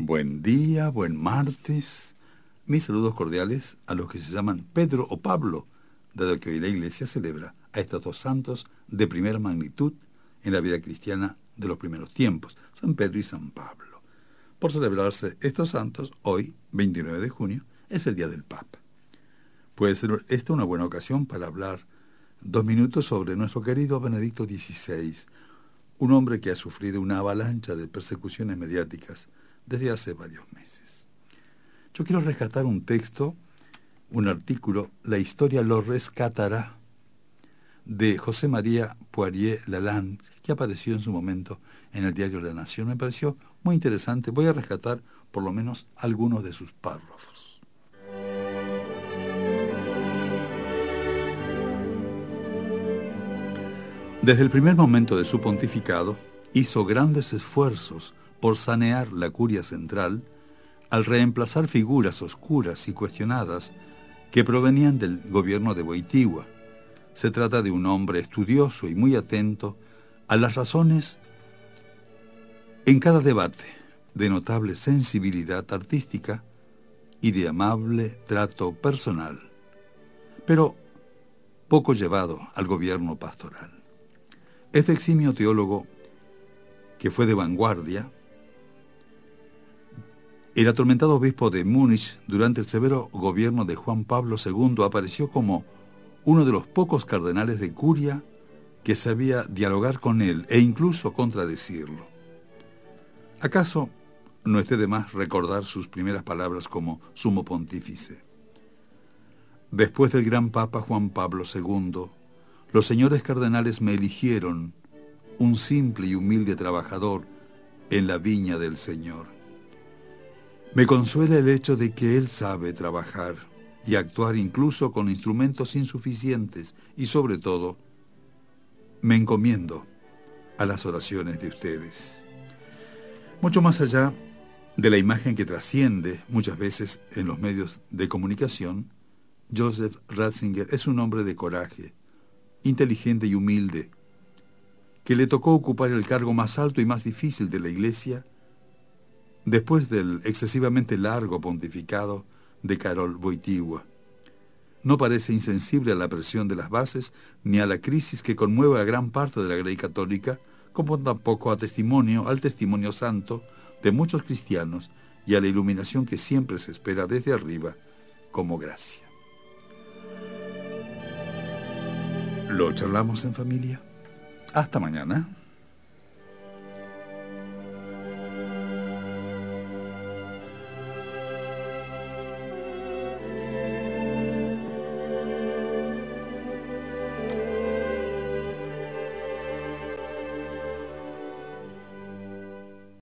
Buen día, buen martes. Mis saludos cordiales a los que se llaman Pedro o Pablo, dado que hoy la Iglesia celebra a estos dos santos de primera magnitud en la vida cristiana de los primeros tiempos, San Pedro y San Pablo. Por celebrarse estos santos, hoy, 29 de junio, es el Día del Papa. Puede ser esta una buena ocasión para hablar 2 minutos sobre nuestro querido Benedicto XVI, un hombre que ha sufrido una avalancha de persecuciones mediáticas desde hace varios meses. Yo quiero rescatar un texto, un artículo, La historia lo rescatará, de José María Poirier Lalande, que apareció en su momento en el diario La Nación. Me pareció muy interesante. Voy a rescatar por lo menos algunos de sus párrafos. Desde el primer momento de su pontificado, hizo grandes esfuerzos por sanear la curia central al reemplazar figuras oscuras y cuestionadas que provenían del gobierno de Wojtyła. Se trata de un hombre estudioso y muy atento a las razones en cada debate, de notable sensibilidad artística y de amable trato personal, pero poco llevado al gobierno pastoral. Este eximio teólogo, que fue de vanguardia, el atormentado obispo de Múnich durante el severo gobierno de Juan Pablo II apareció como uno de los pocos cardenales de curia que sabía dialogar con él e incluso contradecirlo. ¿Acaso no esté de más recordar sus primeras palabras como sumo pontífice? Después del gran Papa Juan Pablo II, los señores cardenales me eligieron, un simple y humilde trabajador en la viña del Señor. Me consuela el hecho de que Él sabe trabajar y actuar incluso con instrumentos insuficientes y, sobre todo, me encomiendo a las oraciones de ustedes. Mucho más allá de la imagen que trasciende muchas veces en los medios de comunicación, Joseph Ratzinger es un hombre de coraje, inteligente y humilde, que le tocó ocupar el cargo más alto y más difícil de la Iglesia después del excesivamente largo pontificado de Karol Wojtyła. No parece insensible a la presión de las bases ni a la crisis que conmueve a gran parte de la Grey católica, como tampoco al testimonio santo de muchos cristianos y a la iluminación que siempre se espera desde arriba como gracia. ¿Lo charlamos en familia? Hasta mañana.